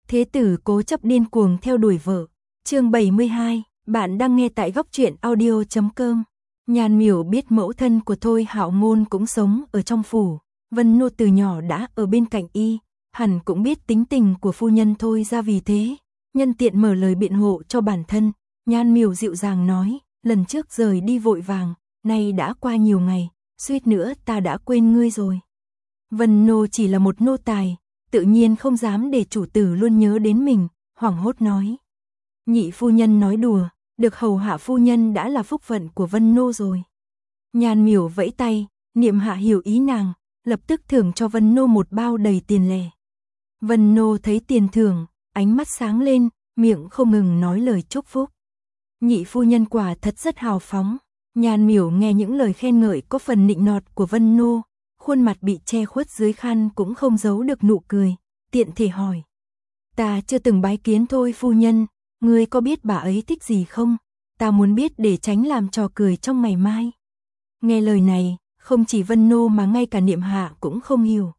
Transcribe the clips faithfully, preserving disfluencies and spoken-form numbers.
Thế tử cố chấp điên cuồng theo đuổi vợ. Chương bảy mươi hai, bạn đang nghe tại góc truyện audio chấm com. Nhan Miểu biết mẫu thân của Thôi Hạo Ngôn cũng sống ở trong phủ, Vân Nô từ nhỏ đã ở bên cạnh y, hẳn cũng biết tính tình của phu nhân Thôi ra, vì thế, nhân tiện mở lời biện hộ cho bản thân. Nhan Miểu dịu dàng nói, lần trước rời đi vội vàng, nay đã qua nhiều ngày, suýt nữa ta đã quên ngươi rồi. Vân Nô chỉ là một nô tài, tự nhiên không dám để chủ tử luôn nhớ đến mình, hoảng hốt nói. Nhị phu nhân nói đùa, được hầu hạ phu nhân đã là phúc phận của Vân Nô rồi. Nhan Miểu vẫy tay, Niệm Hạ hiểu ý nàng, lập tức thưởng cho Vân Nô một bao đầy tiền lẻ. Vân Nô thấy tiền thưởng, ánh mắt sáng lên, miệng không ngừng nói lời chúc phúc. Nhị phu nhân quả thật rất hào phóng. Nhan Miểu nghe những lời khen ngợi có phần nịnh nọt của Vân Nô, khuôn mặt bị che khuất dưới khăn cũng không giấu được nụ cười, tiện thể hỏi. Ta chưa từng bái kiến Thôi phu nhân, ngươi có biết bà ấy thích gì không? Ta muốn biết để tránh làm trò cười trong ngày mai. Nghe lời này, không chỉ Vân Nô mà ngay cả Niệm Hạ cũng không hiểu.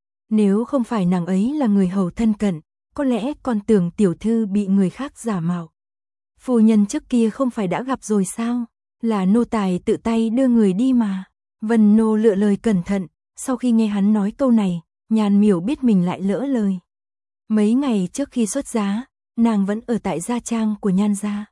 Nếu không phải nàng ấy là người hầu thân cận, có lẽ còn tưởng tiểu thư bị người khác giả mạo. Phu nhân trước kia không phải đã gặp rồi sao? Là nô tài tự tay đưa người đi mà. Vân Nô lựa lời cẩn thận, sau khi nghe hắn nói câu này, Nhan Miểu biết mình lại lỡ lời. Mấy ngày trước khi xuất giá, nàng vẫn ở tại gia trang của Nhan gia.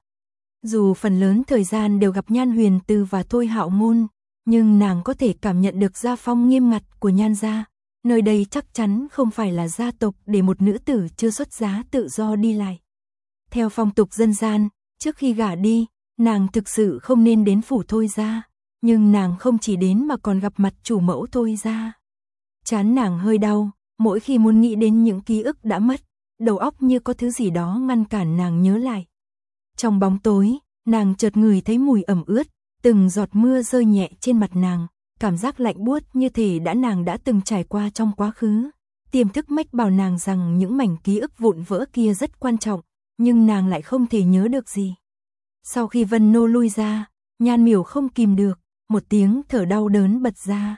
Dù phần lớn thời gian đều gặp Nhan Huyền Từ và Thôi Hạo Ngôn, nhưng nàng có thể cảm nhận được gia phong nghiêm ngặt của Nhan gia. Nơi đây chắc chắn không phải là gia tộc để một nữ tử chưa xuất giá tự do đi lại. Theo phong tục dân gian, trước khi gả đi, nàng thực sự không nên đến phủ Thôi gia, nhưng nàng không chỉ đến mà còn gặp mặt chủ mẫu Thôi gia. Trán nàng hơi đau, mỗi khi muốn nghĩ đến những ký ức đã mất, đầu óc như có thứ gì đó ngăn cản nàng nhớ lại. Trong bóng tối, nàng chợt ngửi thấy mùi ẩm ướt, từng giọt mưa rơi nhẹ trên mặt nàng, cảm giác lạnh buốt như thể đã nàng đã từng trải qua trong quá khứ. Tiềm thức mách bảo nàng rằng những mảnh ký ức vụn vỡ kia rất quan trọng, nhưng nàng lại không thể nhớ được gì. Sau khi Vân Nô lui ra, Nhan Miểu không kìm được, một tiếng thở đau đớn bật ra.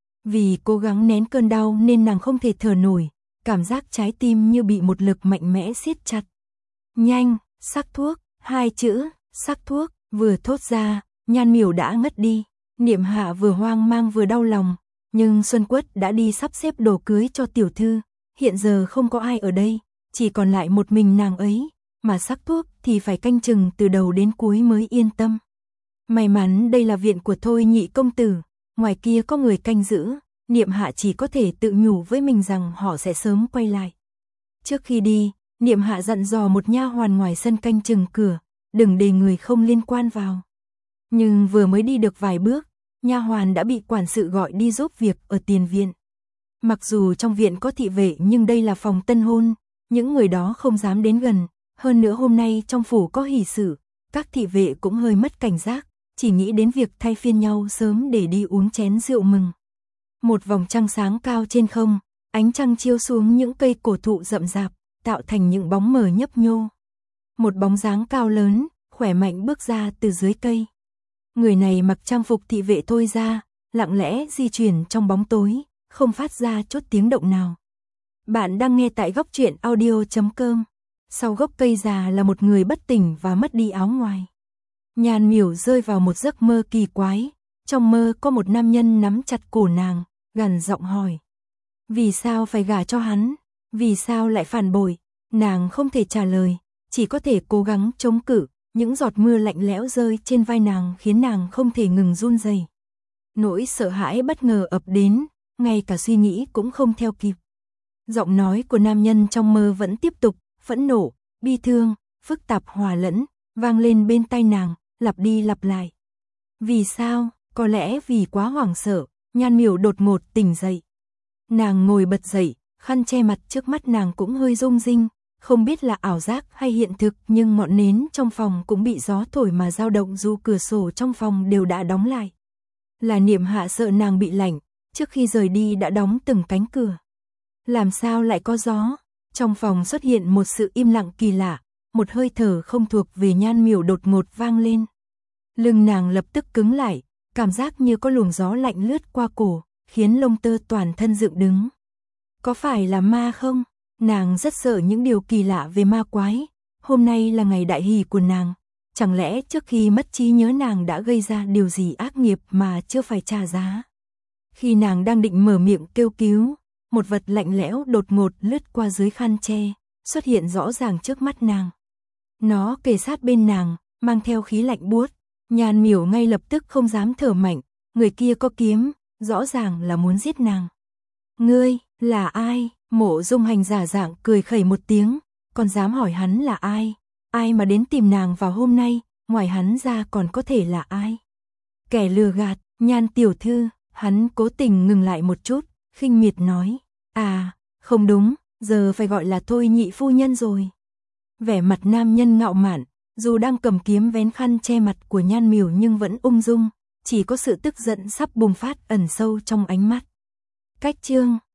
Vì cố gắng nén cơn đau nên nàng không thể thở nổi, cảm giác trái tim như bị một lực mạnh mẽ siết chặt. Nhanh, sắc thuốc, hai chữ, sắc thuốc, vừa thốt ra, Nhan Miểu đã ngất đi. Niệm Hạ vừa hoang mang vừa đau lòng, nhưng Xuân Quất đã đi sắp xếp đồ cưới cho tiểu thư, hiện giờ không có ai ở đây, chỉ còn lại một mình nàng ấy, mà sắc thuốc thì phải canh chừng từ đầu đến cuối mới yên tâm. May mắn đây là viện của Thôi nhị công tử, ngoài kia có người canh giữ, Niệm Hạ chỉ có thể tự nhủ với mình rằng họ sẽ sớm quay lại. Trước khi đi, Niệm Hạ dặn dò một nha hoàn ngoài sân canh chừng cửa, đừng để người không liên quan vào. Nhưng vừa mới đi được vài bước, nha hoàn đã bị quản sự gọi đi giúp việc ở tiền viện. Mặc dù trong viện có thị vệ nhưng đây là phòng tân hôn, những người đó không dám đến gần, hơn nữa hôm nay trong phủ có hỷ sự, các thị vệ cũng hơi mất cảnh giác, chỉ nghĩ đến việc thay phiên nhau sớm để đi uống chén rượu mừng. Một vòng trăng sáng cao trên không, ánh trăng chiếu xuống những cây cổ thụ rậm rạp, tạo thành những bóng mờ nhấp nhô. Một bóng dáng cao lớn, khỏe mạnh bước ra từ dưới cây. Người này mặc trang phục thị vệ Thôi gia, lặng lẽ di chuyển trong bóng tối, không phát ra chút tiếng động nào. Bạn đang nghe tại góc truyện audio chấm com. Sau gốc cây già là một người bất tỉnh và mất đi áo ngoài. Nhan Miểu rơi vào một giấc mơ kỳ quái, trong mơ có một nam nhân nắm chặt cổ nàng, gằn giọng hỏi. Vì sao phải gả cho hắn? Vì sao lại phản bội? Nàng không thể trả lời, chỉ có thể cố gắng chống cự. Những giọt mưa lạnh lẽo rơi trên vai nàng khiến nàng không thể ngừng run rẩy. Nỗi sợ hãi bất ngờ ập đến, ngay cả suy nghĩ cũng không theo kịp. Giọng nói của nam nhân trong mơ vẫn tiếp tục, phẫn nộ, bi thương, phức tạp hòa lẫn, vang lên bên tai nàng, lặp đi lặp lại. Vì sao? Có lẽ vì quá hoảng sợ, Nhan Miểu đột ngột tỉnh dậy. Nàng ngồi bật dậy, khăn che mặt trước mắt nàng cũng hơi rung rinh. Không biết là ảo giác hay hiện thực nhưng ngọn nến trong phòng cũng bị gió thổi mà dao động dù cửa sổ trong phòng đều đã đóng lại. Là Niệm Hạ sợ nàng bị lạnh, trước khi rời đi đã đóng từng cánh cửa. Làm sao lại có gió? Trong phòng xuất hiện một sự im lặng kỳ lạ, một hơi thở không thuộc về Nhan Miểu đột ngột vang lên. Lưng nàng lập tức cứng lại, cảm giác như có luồng gió lạnh lướt qua cổ, khiến lông tơ toàn thân dựng đứng. Có phải là ma không? Nàng rất sợ những điều kỳ lạ về ma quái, hôm nay là ngày đại hỷ của nàng, chẳng lẽ trước khi mất trí nhớ nàng đã gây ra điều gì ác nghiệp mà chưa phải trả giá. Khi nàng đang định mở miệng kêu cứu, một vật lạnh lẽo đột ngột lướt qua dưới khăn che, xuất hiện rõ ràng trước mắt nàng. Nó kề sát bên nàng, mang theo khí lạnh buốt, Nhan Miểu ngay lập tức không dám thở mạnh, người kia có kiếm, rõ ràng là muốn giết nàng. Ngươi, là ai? Mộ Dung Hành giả dạng cười khẩy một tiếng, còn dám hỏi hắn là ai? Ai mà đến tìm nàng vào hôm nay, ngoài hắn ra còn có thể là ai? Kẻ lừa gạt, Nhan tiểu thư, hắn cố tình ngừng lại một chút, khinh miệt nói, à, không đúng, giờ phải gọi là Thôi nhị phu nhân rồi. Vẻ mặt nam nhân ngạo mạn, dù đang cầm kiếm vén khăn che mặt của Nhan Miểu nhưng vẫn ung dung, chỉ có sự tức giận sắp bùng phát ẩn sâu trong ánh mắt. Cách chương